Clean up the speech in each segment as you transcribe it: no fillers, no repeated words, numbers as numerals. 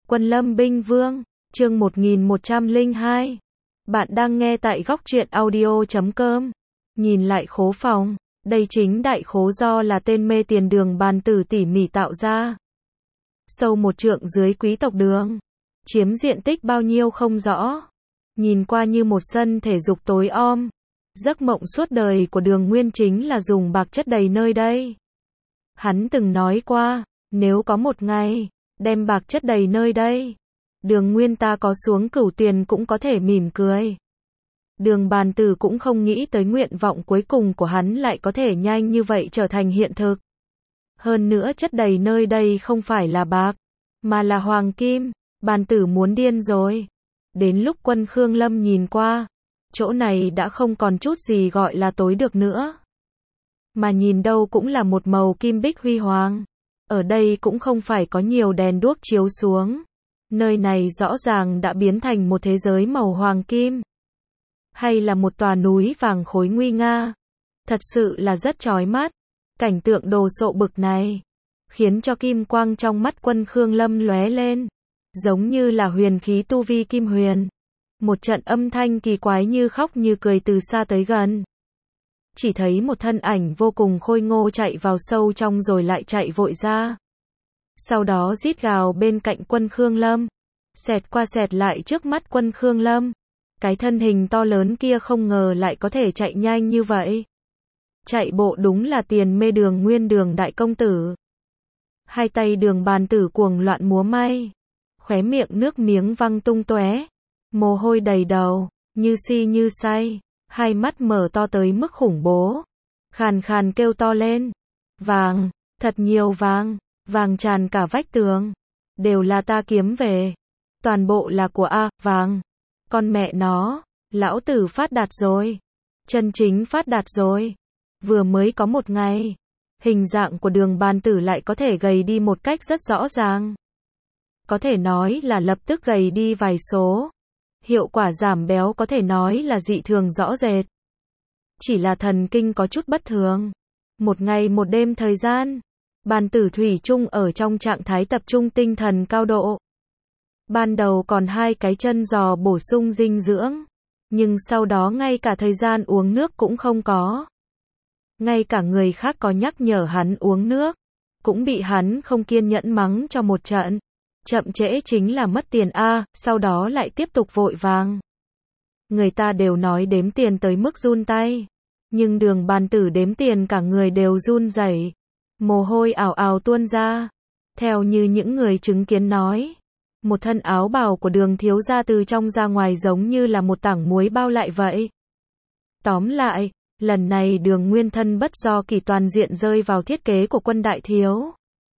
Quân Lâm Binh Vương, chương 1102. Bạn đang nghe tại góc truyện audio.com. Nhìn lại khố phòng, đây chính đại khố do là tên mê tiền Đường Bàn Tử tỉ mỉ tạo ra. Sâu 1 trượng dưới quý tộc Đường, chiếm diện tích bao nhiêu không rõ. Nhìn qua như một sân thể dục tối om. Giấc mộng suốt đời của Đường Nguyên chính là dùng bạc chất đầy nơi đây. Hắn từng nói qua, nếu có một ngày đem bạc chất đầy nơi đây, Đường Nguyên ta có xuống Cửu Tuyền cũng có thể mỉm cười. Đường Bàn Tử cũng không nghĩ tới nguyện vọng cuối cùng của hắn lại có thể nhanh như vậy trở thành hiện thực. Hơn nữa chất đầy nơi đây không phải là bạc, mà là hoàng kim. Bàn Tử muốn điên rồi. Đến lúc Quân Khương Lâm nhìn qua, chỗ này đã không còn chút gì gọi là tối được nữa. Mà nhìn đâu cũng là một màu kim bích huy hoàng. Ở đây cũng không phải có nhiều đèn đuốc chiếu xuống. Nơi này rõ ràng đã biến thành một thế giới màu hoàng kim. Hay là một tòa núi vàng khối nguy nga. Thật sự là rất chói mắt. Cảnh tượng đồ sộ bực này khiến cho kim quang trong mắt Quân Khương Lâm lóe lên, giống như là huyền khí tu vi kim huyền. Một trận âm thanh kỳ quái như khóc như cười từ xa tới gần. Chỉ thấy một thân ảnh vô cùng khôi ngô chạy vào sâu trong rồi lại chạy vội ra. Sau đó rít gào bên cạnh Quân Khương Lâm, xẹt qua xẹt lại trước mắt Quân Khương Lâm. Cái thân hình to lớn kia không ngờ lại có thể chạy nhanh như vậy. Chạy bộ đúng là tiền mê Đường Nguyên Đường đại công tử. Hai tay Đường Bàn Tử cuồng loạn múa may, khóe miệng nước miếng văng tung tóe, mồ hôi đầy đầu, như si như say, hai mắt mở to tới mức khủng bố, khàn khàn kêu to lên, vàng, thật nhiều vàng, vàng tràn cả vách tường, đều là ta kiếm về, toàn bộ là của vàng, con mẹ nó, lão tử phát đạt rồi, chân chính phát đạt rồi, vừa mới có một ngày, hình dạng của Đường Bàn Tử lại có thể gầy đi một cách rất rõ ràng. Có thể nói là lập tức gầy đi vài số. Hiệu quả giảm béo có thể nói là dị thường rõ rệt. Chỉ là thần kinh có chút bất thường. Một ngày một đêm thời gian, Bàn Tử thủy chung ở trong trạng thái tập trung tinh thần cao độ. Ban đầu còn 2 cái chân giò bổ sung dinh dưỡng, nhưng sau đó ngay cả thời gian uống nước cũng không có. Ngay cả người khác có nhắc nhở hắn uống nước, cũng bị hắn không kiên nhẫn mắng cho một trận. Chậm trễ chính là mất tiền sau đó lại tiếp tục vội vàng. Người ta đều nói đếm tiền tới mức run tay, nhưng Đường Bàn Tử đếm tiền cả người đều run rẩy, mồ hôi ào ào tuôn ra. Theo như những người chứng kiến nói, một thân áo bào của Đường thiếu gia từ trong ra ngoài giống như là một tảng muối bao lại vậy. Tóm lại, lần này Đường Nguyên thân bất do kỳ toàn diện rơi vào thiết kế của Quân đại thiếu.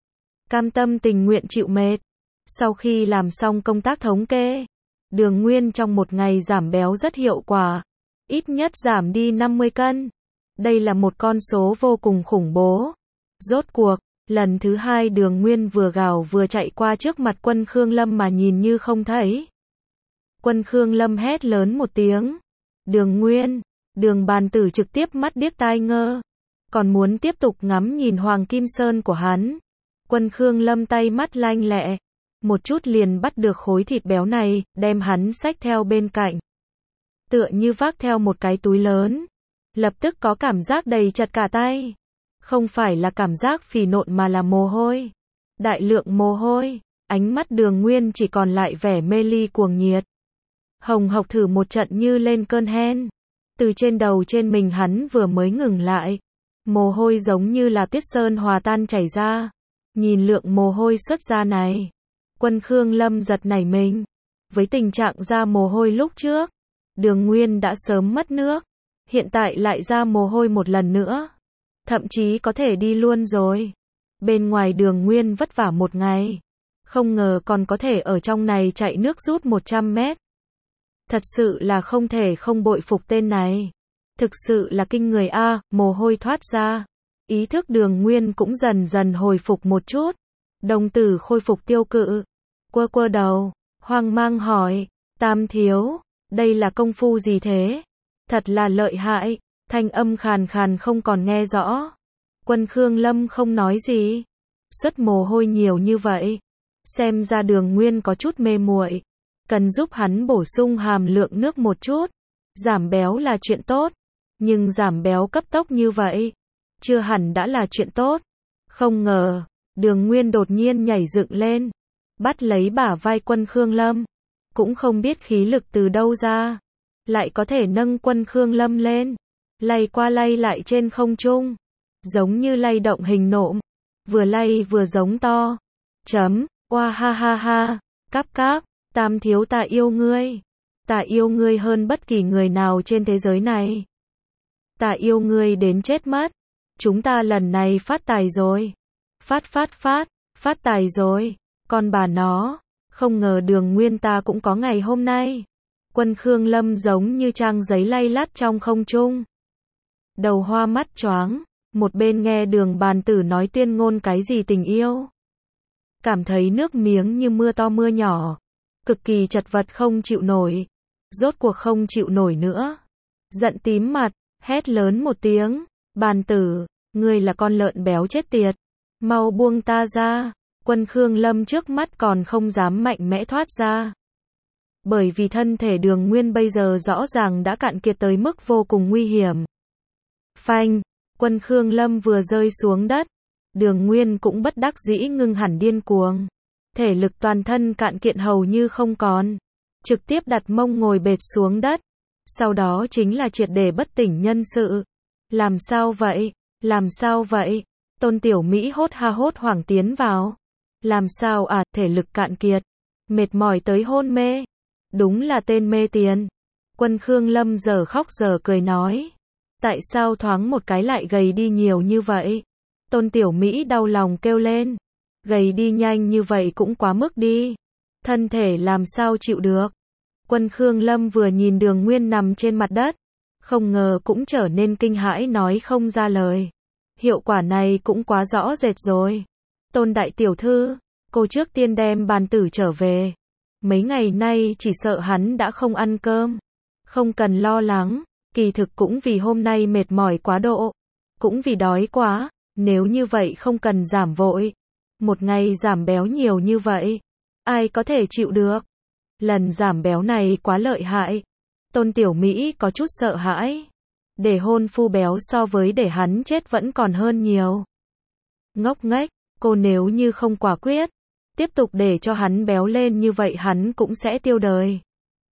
Cam tâm tình nguyện chịu mệt. Sau khi làm xong công tác thống kê, Đường Nguyên trong một ngày giảm béo rất hiệu quả, ít nhất giảm đi 50 cân. Đây là một con số vô cùng khủng bố. Rốt cuộc, lần thứ 2 Đường Nguyên vừa gào vừa chạy qua trước mặt Quân Khương Lâm mà nhìn như không thấy. Quân Khương Lâm hét lớn một tiếng. Đường Nguyên, Đường Bàn Tử trực tiếp mắt điếc tai ngơ, còn muốn tiếp tục ngắm nhìn Hoàng Kim Sơn của hắn. Quân Khương Lâm tay mắt lanh lẹ, một chút liền bắt được khối thịt béo này, đem hắn xách theo bên cạnh. Tựa như vác theo một cái túi lớn. Lập tức có cảm giác đầy chật cả tay. Không phải là cảm giác phì nộn mà là mồ hôi. Đại lượng mồ hôi. Ánh mắt Đường Nguyên chỉ còn lại vẻ mê ly cuồng nhiệt. Hồng hộc thử một trận như lên cơn hen. Từ trên đầu trên mình hắn vừa mới ngừng lại. Mồ hôi giống như là tuyết sơn hòa tan chảy ra. Nhìn lượng mồ hôi xuất ra này, Quân Khương Lâm giật nảy mình. Với tình trạng ra mồ hôi lúc trước, Đường Nguyên đã sớm mất nước. Hiện tại lại ra mồ hôi một lần nữa. Thậm chí có thể đi luôn rồi. Bên ngoài Đường Nguyên vất vả một ngày. Không ngờ còn có thể ở trong này chạy nước rút 100 mét. Thật sự là không thể không bội phục tên này. Thực sự là kinh người mồ hôi thoát ra. Ý thức Đường Nguyên cũng dần dần hồi phục một chút. Đồng tử khôi phục tiêu cự. Quơ quơ đầu, hoang mang hỏi, Tam thiếu, đây là công phu gì thế? Thật là lợi hại, thanh âm khàn khàn không còn nghe rõ. Quân Khương Lâm không nói gì. Xuất mồ hôi nhiều như vậy. Xem ra Đường Nguyên có chút mê muội, cần giúp hắn bổ sung hàm lượng nước một chút. Giảm béo là chuyện tốt, nhưng giảm béo cấp tốc như vậy, chưa hẳn đã là chuyện tốt. Không ngờ, Đường Nguyên đột nhiên nhảy dựng lên, bắt lấy bả vai Quân Khương Lâm, cũng không biết khí lực từ đâu ra, lại có thể nâng Quân Khương Lâm lên, lay qua lay lại trên không trung, giống như lay động hình nộm, vừa lay vừa giống to. Oa ha ha ha, cáp cáp, Tam thiếu ta yêu ngươi. Ta yêu ngươi hơn bất kỳ người nào trên thế giới này. Ta yêu ngươi đến chết mất. Chúng ta lần này phát tài rồi. Phát tài rồi. Con bà nó, không ngờ Đường Nguyên ta cũng có ngày hôm nay. Quân Khương Lâm giống như trang giấy lay lắt trong không trung. Đầu hoa mắt choáng, một bên nghe Đường Bàn Tử nói tuyên ngôn cái gì tình yêu. Cảm thấy nước miếng như mưa to mưa nhỏ, cực kỳ chật vật không chịu nổi. Rốt cuộc không chịu nổi nữa. Giận tím mặt, hét lớn một tiếng, Bàn Tử, ngươi là con lợn béo chết tiệt. Mau buông ta ra. Quân Khương Lâm trước mắt còn không dám mạnh mẽ thoát ra. Bởi vì thân thể Đường Nguyên bây giờ rõ ràng đã cạn kiệt tới mức vô cùng nguy hiểm. Phanh, Quân Khương Lâm vừa rơi xuống đất, Đường Nguyên cũng bất đắc dĩ ngưng hẳn điên cuồng. Thể lực toàn thân cạn kiệt hầu như không còn. Trực tiếp đặt mông ngồi bệt xuống đất. Sau đó chính là triệt để bất tỉnh nhân sự. Làm sao vậy? Làm sao vậy? Tôn Tiểu Mỹ hốt hoảng tiến vào. Làm sao à, thể lực cạn kiệt, mệt mỏi tới hôn mê. Đúng là tên mê tiền. Quân Khương Lâm giờ khóc giờ cười nói. Tại sao thoáng một cái lại gầy đi nhiều như vậy? Tôn Tiểu Mỹ đau lòng kêu lên. Gầy đi nhanh như vậy cũng quá mức đi. Thân thể làm sao chịu được. Quân Khương Lâm vừa nhìn Đường Nguyên nằm trên mặt đất, không ngờ cũng trở nên kinh hãi nói không ra lời. Hiệu quả này cũng quá rõ rệt rồi. Tôn đại tiểu thư, cô trước tiên đem Bàn Tử trở về. Mấy ngày nay chỉ sợ hắn đã không ăn cơm. Không cần lo lắng, kỳ thực cũng vì hôm nay mệt mỏi quá độ. Cũng vì đói quá, nếu như vậy không cần giảm vội. Một ngày giảm béo nhiều như vậy, ai có thể chịu được. Lần giảm béo này quá lợi hại. Tôn Tiểu Mỹ có chút sợ hãi. Để hôn phu béo so với để hắn chết vẫn còn hơn nhiều. Ngốc nghếch, cô nếu như không quả quyết, tiếp tục để cho hắn béo lên như vậy hắn cũng sẽ tiêu đời.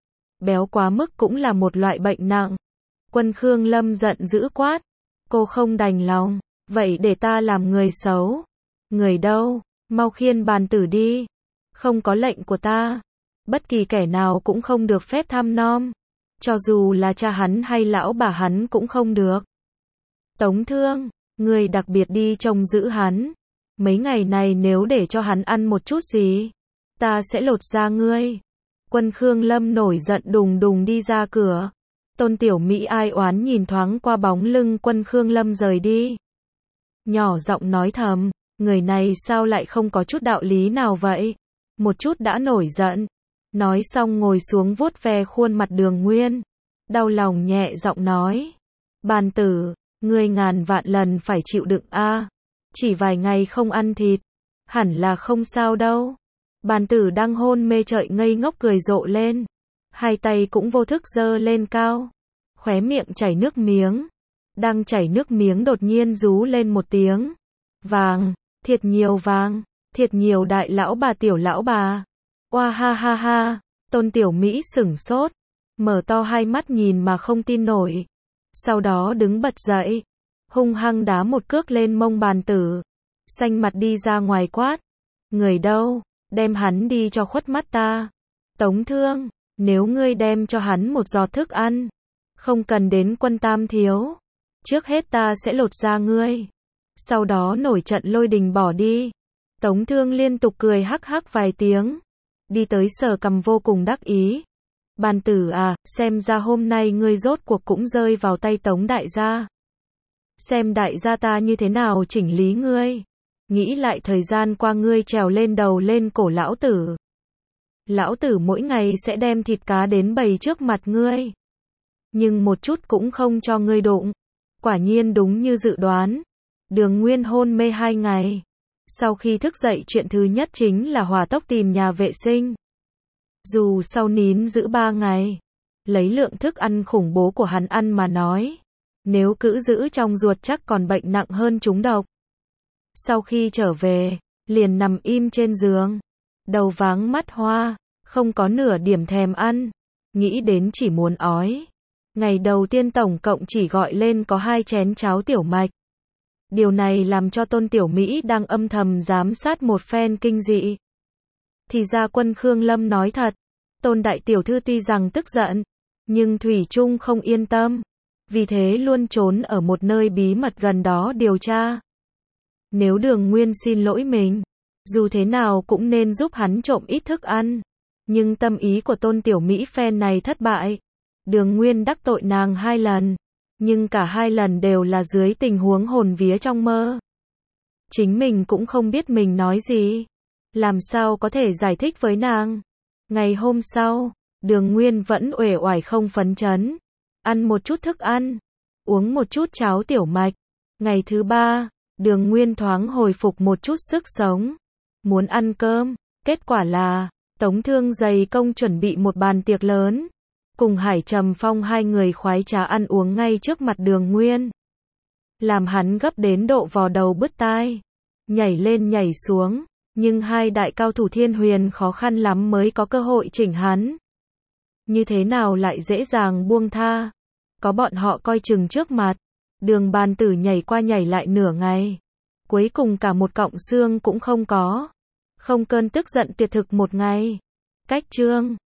Béo quá mức cũng là một loại bệnh nặng. Quân Khương Lâm giận dữ quát. Cô không đành lòng, vậy để ta làm người xấu. Người đâu, mau khiên Bàn Tử đi. Không có lệnh của ta, bất kỳ kẻ nào cũng không được phép thăm nom. Cho dù là cha hắn hay lão bà hắn cũng không được. Tống Thương, người đặc biệt đi trông giữ hắn. Mấy ngày này nếu để cho hắn ăn một chút gì, ta sẽ lột da ngươi. Quân Khương Lâm nổi giận đùng đùng đi ra cửa. Tôn Tiểu Mỹ ai oán nhìn thoáng qua bóng lưng Quân Khương Lâm rời đi. Nhỏ giọng nói thầm, người này sao lại không có chút đạo lý nào vậy? Một chút đã nổi giận. Nói xong ngồi xuống vuốt ve khuôn mặt Đường Nguyên. Đau lòng nhẹ giọng nói. Bàn Tử, ngươi ngàn vạn lần phải chịu đựng a. Chỉ vài ngày không ăn thịt, hẳn là không sao đâu. Bàn Tử đang hôn mê trợi ngây ngốc cười rộ lên. Hai tay cũng vô thức giơ lên cao. Khóe miệng chảy nước miếng. Đang chảy nước miếng đột nhiên rú lên một tiếng. Vàng, thiệt nhiều đại lão bà tiểu lão bà. Oa ha ha ha, Tôn Tiểu Mỹ sửng sốt, mở to hai mắt nhìn mà không tin nổi. Sau đó đứng bật dậy, hung hăng đá một cước lên mông Bàn Tử. Xanh mặt đi ra ngoài quát. Người đâu, đem hắn đi cho khuất mắt ta. Tống Thương, nếu ngươi đem cho hắn một giọt thức ăn, không cần đến Quân tam thiếu. Trước hết ta sẽ lột da ngươi. Sau đó nổi trận lôi đình bỏ đi. Tống Thương liên tục cười hắc hắc vài tiếng. Đi tới sờ cằm vô cùng đắc ý. Bàn Tử à, xem ra hôm nay ngươi rốt cuộc cũng rơi vào tay Tống đại gia. Xem đại gia ta như thế nào chỉnh lý ngươi. Nghĩ lại thời gian qua ngươi trèo lên đầu lên cổ lão tử. Lão tử mỗi ngày sẽ đem thịt cá đến bày trước mặt ngươi. Nhưng một chút cũng không cho ngươi đụng. Quả nhiên đúng như dự đoán. Đường Nguyên hôn mê 2 ngày. Sau khi thức dậy chuyện thứ nhất chính là hỏa tốc tìm nhà vệ sinh. Dù sau nín giữ 3 ngày, lấy lượng thức ăn khủng bố của hắn ăn mà nói, nếu cứ giữ trong ruột chắc còn bệnh nặng hơn trúng độc. Sau khi trở về, liền nằm im trên giường, đầu váng mắt hoa, không có nửa điểm thèm ăn, nghĩ đến chỉ muốn ói. Ngày đầu tiên tổng cộng chỉ gọi lên có 2 chén cháo tiểu mạch. Điều này làm cho Tôn Tiểu Mỹ đang âm thầm giám sát một phen kinh dị. Thì ra Quân Khương Lâm nói thật, Tôn đại tiểu thư tuy rằng tức giận, nhưng thủy chung không yên tâm, vì thế luôn trốn ở một nơi bí mật gần đó điều tra. Nếu Đường Nguyên xin lỗi mình, dù thế nào cũng nên giúp hắn trộm ít thức ăn. Nhưng tâm ý của Tôn Tiểu Mỹ phen này thất bại. Đường Nguyên đắc tội nàng 2 lần, nhưng cả 2 lần đều là dưới tình huống hồn vía trong mơ. Chính mình cũng không biết mình nói gì, làm sao có thể giải thích với nàng. Ngày hôm sau, Đường Nguyên vẫn uể oải không phấn chấn, ăn một chút thức ăn, uống một chút cháo tiểu mạch. Ngày thứ 3, Đường Nguyên thoáng hồi phục một chút sức sống, muốn ăn cơm, kết quả là Tống Thương Dày Công chuẩn bị một bàn tiệc lớn, cùng Hải Trầm Phong 2 người khoái trá ăn uống ngay trước mặt Đường Nguyên, làm hắn gấp đến độ vò đầu bứt tai, nhảy lên nhảy xuống, nhưng 2 đại cao thủ Thiên Huyền khó khăn lắm mới có cơ hội chỉnh hắn. Như thế nào lại dễ dàng buông tha, có bọn họ coi chừng trước mặt, Đường Bàn Tử nhảy qua nhảy lại nửa ngày, cuối cùng cả một cọng xương cũng không có, không cơn tức giận tuyệt thực một ngày. Cách chương